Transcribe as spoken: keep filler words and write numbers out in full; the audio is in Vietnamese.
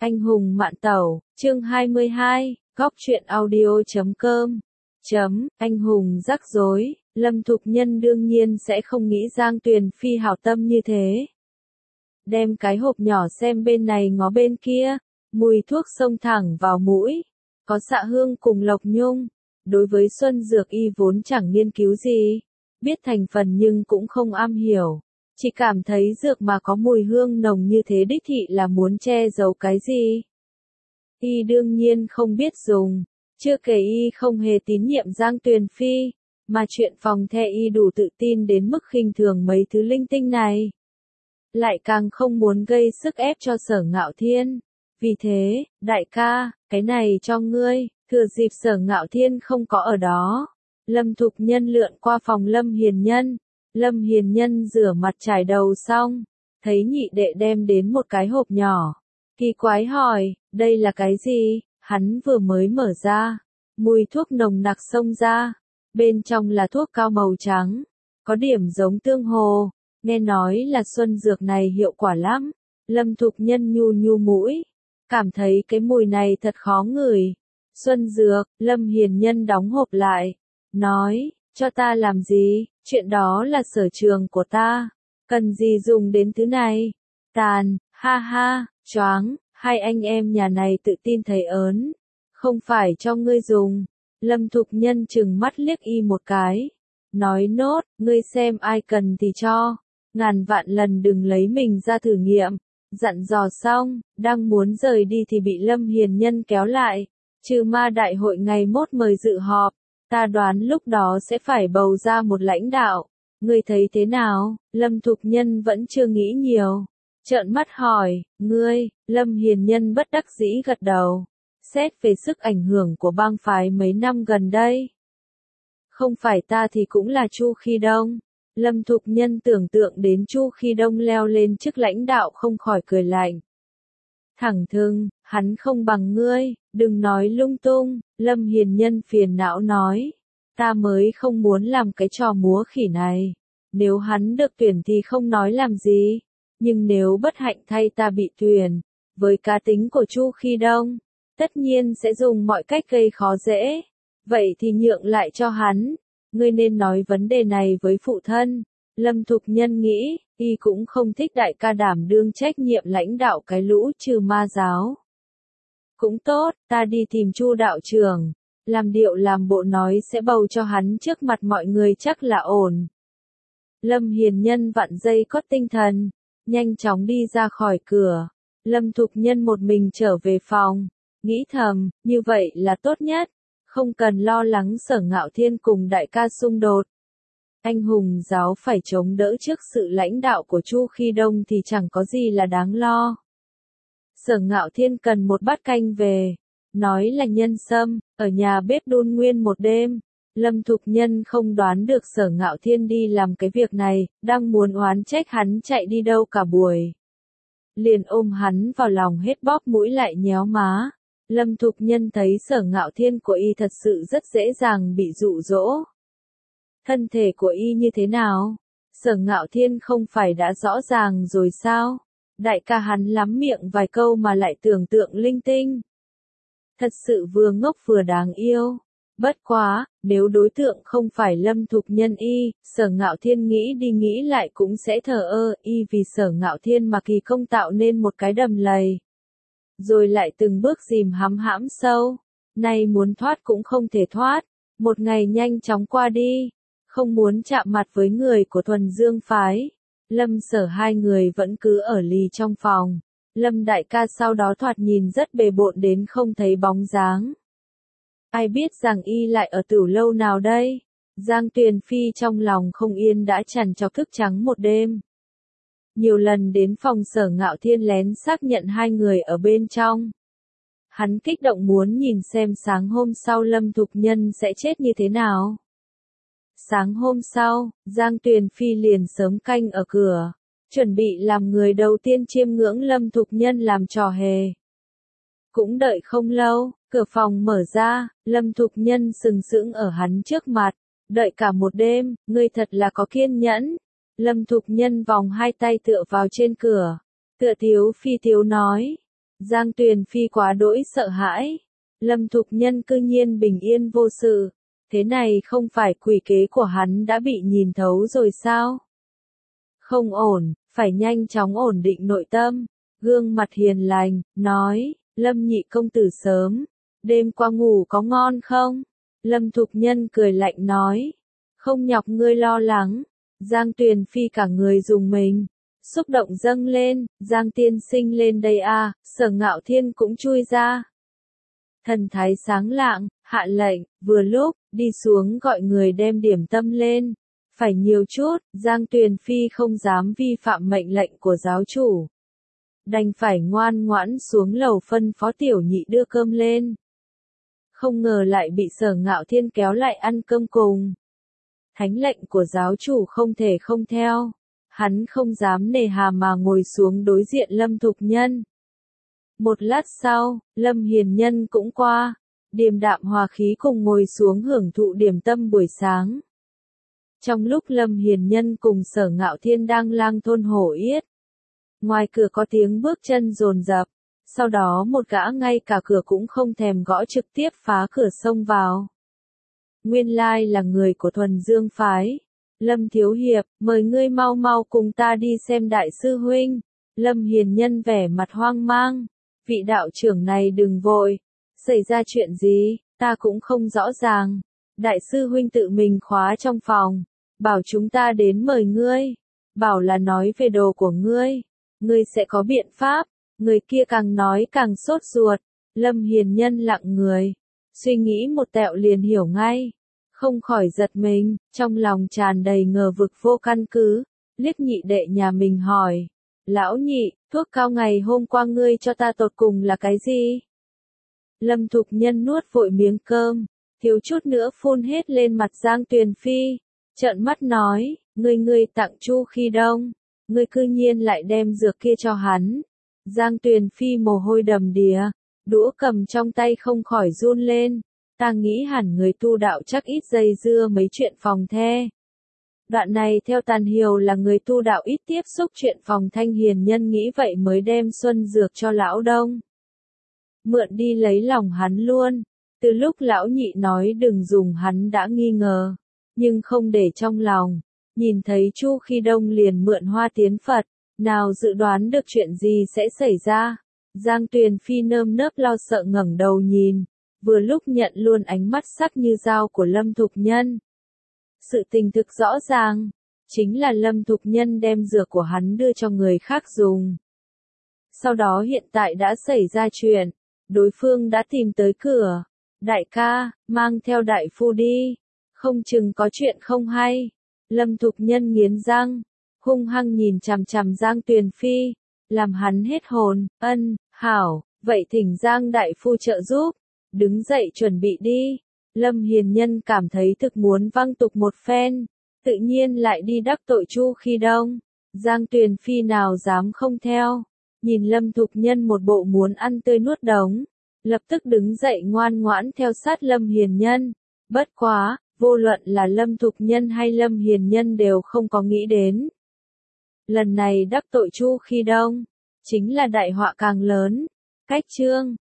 Anh hùng mạn tẩu, chương hai mươi hai, góc truyện audio chấm com. Chấm, anh hùng rắc rối, Lâm Thục Nhân đương nhiên sẽ không nghĩ Giang Tuyền Phi hảo tâm như thế. Đem cái hộp nhỏ xem bên này ngó bên kia, mùi thuốc xông thẳng vào mũi, có xạ hương cùng lộc nhung. Đối với Xuân Dược y vốn chẳng nghiên cứu gì, biết thành phần nhưng cũng không am hiểu. Chỉ cảm thấy dược mà có mùi hương nồng như thế đích thị là muốn che giấu cái gì. Y đương nhiên không biết dùng, chưa kể y không hề tín nhiệm Giang Tuyền Phi, mà chuyện phòng the y đủ tự tin đến mức khinh thường mấy thứ linh tinh này. Lại càng không muốn gây sức ép cho Sở Ngạo Thiên. Vì thế, đại ca, cái này cho ngươi, thừa dịp Sở Ngạo Thiên không có ở đó. Lâm Thục Nhân lượn qua phòng Lâm Hiền Nhân. Lâm Hiền Nhân rửa mặt trải đầu xong, thấy nhị đệ đem đến một cái hộp nhỏ. Kỳ quái hỏi, đây là cái gì? Hắn vừa mới mở ra, mùi thuốc nồng nặc xông ra. Bên trong là thuốc cao màu trắng, có điểm giống tương hồ. Nghe nói là xuân dược này hiệu quả lắm. Lâm Thục Nhân nhu nhu mũi, cảm thấy cái mùi này thật khó ngửi. Xuân dược, Lâm Hiền Nhân đóng hộp lại, nói, cho ta làm gì, chuyện đó là sở trường của ta, cần gì dùng đến thứ này. Tàn, ha ha, choáng, hai anh em nhà này tự tin thấy ớn, không phải cho ngươi dùng. Lâm Thục Nhân chừng mắt liếc y một cái, nói nốt, ngươi xem ai cần thì cho, ngàn vạn lần đừng lấy mình ra thử nghiệm. Dặn dò xong, đang muốn rời đi thì bị Lâm Hiền Nhân kéo lại, trừ ma đại hội ngày mốt mời dự họp, ta đoán lúc đó sẽ phải bầu ra một lãnh đạo, ngươi thấy thế nào? Lâm Thục Nhân vẫn chưa nghĩ nhiều, trợn mắt hỏi, ngươi? Lâm Hiền Nhân bất đắc dĩ gật đầu, xét về sức ảnh hưởng của bang phái mấy năm gần đây. Không phải ta thì cũng là Chu Khi Đông. Lâm Thục Nhân tưởng tượng đến Chu Khi Đông leo lên chức lãnh đạo không khỏi cười lạnh. Thẳng thừng, hắn không bằng ngươi, đừng nói lung tung. Lâm Hiền Nhân phiền não nói, ta mới không muốn làm cái trò múa khỉ này. Nếu hắn được tuyển thì không nói làm gì, nhưng nếu bất hạnh thay ta bị tuyển, với cá tính của Chu Khi Đông, tất nhiên sẽ dùng mọi cách gây khó dễ. Vậy thì nhượng lại cho hắn. Ngươi nên nói vấn đề này với phụ thân. Lâm Thục Nhân nghĩ, y cũng không thích đại ca đảm đương trách nhiệm lãnh đạo cái lũ trừ ma giáo. Cũng tốt, ta đi tìm Chu đạo trưởng, làm điệu làm bộ nói sẽ bầu cho hắn trước mặt mọi người chắc là ổn. Lâm Hiền Nhân vặn dây cót tinh thần, nhanh chóng đi ra khỏi cửa. Lâm Thục Nhân một mình trở về phòng, nghĩ thầm, như vậy là tốt nhất. Không cần lo lắng Sở Ngạo Thiên cùng đại ca xung đột. Anh hùng giáo phải chống đỡ trước sự lãnh đạo của Chu Khi Đông thì chẳng có gì là đáng lo. Sở Ngạo Thiên cần một bát canh về, nói là nhân sâm, ở nhà bếp đun nguyên một đêm. Lâm Thục Nhân không đoán được Sở Ngạo Thiên đi làm cái việc này, đang muốn oán trách hắn chạy đi đâu cả buổi. Liền ôm hắn vào lòng hết bóp mũi lại nhéo má. Lâm Thục Nhân thấy Sở Ngạo Thiên của y thật sự rất dễ dàng bị dụ dỗ. Thân thể của y như thế nào? Sở Ngạo Thiên không phải đã rõ ràng rồi sao? Đại ca hắn lắm miệng vài câu mà lại tưởng tượng linh tinh. Thật sự vừa ngốc vừa đáng yêu. Bất quá, nếu đối tượng không phải Lâm Thục Nhân y, Sở Ngạo Thiên nghĩ đi nghĩ lại cũng sẽ thờ ơ y vì Sở Ngạo Thiên mà kỳ công tạo nên một cái đầm lầy. Rồi lại từng bước dìm hắm hãm sâu, nay muốn thoát cũng không thể thoát, một ngày nhanh chóng qua đi, không muốn chạm mặt với người của Thuần Dương phái. Lâm Sở hai người vẫn cứ ở lì trong phòng, Lâm đại ca sau đó thoạt nhìn rất bề bộn đến không thấy bóng dáng. Ai biết rằng y lại ở tửu lâu nào đây? Giang Tuyền Phi trong lòng không yên đã trằn trọc thức trắng một đêm. Nhiều lần đến phòng Sở Ngạo Thiên lén xác nhận hai người ở bên trong. Hắn kích động muốn nhìn xem sáng hôm sau Lâm Thục Nhân sẽ chết như thế nào. Sáng hôm sau, Giang Tuyền Phi liền sớm canh ở cửa, chuẩn bị làm người đầu tiên chiêm ngưỡng Lâm Thục Nhân làm trò hề. Cũng đợi không lâu, cửa phòng mở ra, Lâm Thục Nhân sừng sững ở hắn trước mặt, đợi cả một đêm, ngươi thật là có kiên nhẫn. Lâm Thục Nhân vòng hai tay tựa vào trên cửa, tựa thiếu phi thiếu nói, Giang Tuyền Phi quá đỗi sợ hãi. Lâm Thục Nhân cư nhiên bình yên vô sự. Thế này không phải quỷ kế của hắn đã bị nhìn thấu rồi sao? Không ổn, phải nhanh chóng ổn định nội tâm. Gương mặt hiền lành, nói, Lâm nhị công tử sớm. Đêm qua ngủ có ngon không? Lâm Thục Nhân cười lạnh nói. Không nhọc ngươi lo lắng. Giang Tuyền Phi cả người dùng mình. Xúc động dâng lên, Giang tiên sinh lên đây à, Sở Ngạo Thiên cũng chui ra. Thần thái sáng lạng, hạ lệnh, vừa lúc, đi xuống gọi người đem điểm tâm lên. Phải nhiều chút, Giang Tuyền Phi không dám vi phạm mệnh lệnh của giáo chủ. Đành phải ngoan ngoãn xuống lầu phân phó tiểu nhị đưa cơm lên. Không ngờ lại bị Sở Ngạo Thiên kéo lại ăn cơm cùng. Thánh lệnh của giáo chủ không thể không theo. Hắn không dám nề hà mà ngồi xuống đối diện Lâm Thục Nhân. Một lát sau, Lâm Hiền Nhân cũng qua. Điềm đạm hòa khí cùng ngồi xuống hưởng thụ điểm tâm buổi sáng. Trong lúc Lâm Hiền Nhân cùng Sở Ngạo Thiên đang lang thôn hổ yết. Ngoài cửa có tiếng bước chân dồn dập. Sau đó một gã ngay cả cửa cũng không thèm gõ trực tiếp phá cửa xông vào. Nguyên lai là người của Thuần Dương phái. Lâm Thiếu Hiệp, mời ngươi mau mau cùng ta đi xem đại sư huynh. Lâm Hiền Nhân vẻ mặt hoang mang. Vị đạo trưởng này đừng vội. Xảy ra chuyện gì, ta cũng không rõ ràng. Đại sư huynh tự mình khóa trong phòng. Bảo chúng ta đến mời ngươi. Bảo là nói về đồ của ngươi. Ngươi sẽ có biện pháp. Người kia càng nói càng sốt ruột. Lâm Hiền Nhân lặng người. Suy nghĩ một tẹo liền hiểu ngay. Không khỏi giật mình, trong lòng tràn đầy ngờ vực vô căn cứ. Liếc nhị đệ nhà mình hỏi. Lão nhị, thuốc cao ngày hôm qua ngươi cho ta tột cùng là cái gì? Lâm Thục Nhân nuốt vội miếng cơm. Thiếu chút nữa phun hết lên mặt Giang Tuyền Phi. Trợn mắt nói, ngươi ngươi tặng Chu Khi Đông. Ngươi cư nhiên lại đem dược kia cho hắn. Giang Tuyền Phi mồ hôi đầm đìa. Đũa cầm trong tay không khỏi run lên. Ta nghĩ hẳn người tu đạo chắc ít dây dưa mấy chuyện phòng the. Đoạn này theo Tàn Hiểu là người tu đạo ít tiếp xúc chuyện phòng Thanh Hiền Nhân nghĩ vậy mới đem xuân dược cho lão Đông. Mượn đi lấy lòng hắn luôn. Từ lúc lão nhị nói đừng dùng hắn đã nghi ngờ. Nhưng không để trong lòng. Nhìn thấy Chu Khi Đông liền mượn hoa tiến Phật. Nào dự đoán được chuyện gì sẽ xảy ra. Giang Tuyền Phi nơm nớp lo sợ ngẩng đầu nhìn. Vừa lúc nhận luôn ánh mắt sắc như dao của Lâm Thục Nhân. Sự tình thực rõ ràng. Chính là Lâm Thục Nhân đem dược của hắn đưa cho người khác dùng. Sau đó hiện tại đã xảy ra chuyện. Đối phương đã tìm tới cửa. Đại ca, mang theo đại phu đi. Không chừng có chuyện không hay. Lâm Thục Nhân nghiến răng. Hung hăng nhìn chằm chằm Giang Tuyền Phi. Làm hắn hết hồn. Ân, hảo, vậy thỉnh Giang đại phu trợ giúp. Đứng dậy chuẩn bị đi. Lâm Hiền Nhân cảm thấy thực muốn văng tục một phen. Tự nhiên lại đi đắc tội Chu Khi Đông. Giang Tuyền Phi nào dám không theo. Nhìn Lâm Thục Nhân một bộ muốn ăn tươi nuốt đống. Lập tức đứng dậy ngoan ngoãn theo sát Lâm Hiền Nhân. Bất quá, vô luận là Lâm Thục Nhân hay Lâm Hiền Nhân đều không có nghĩ đến. Lần này đắc tội Chu Khi Đông. Chính là đại họa càng lớn. Cách chương.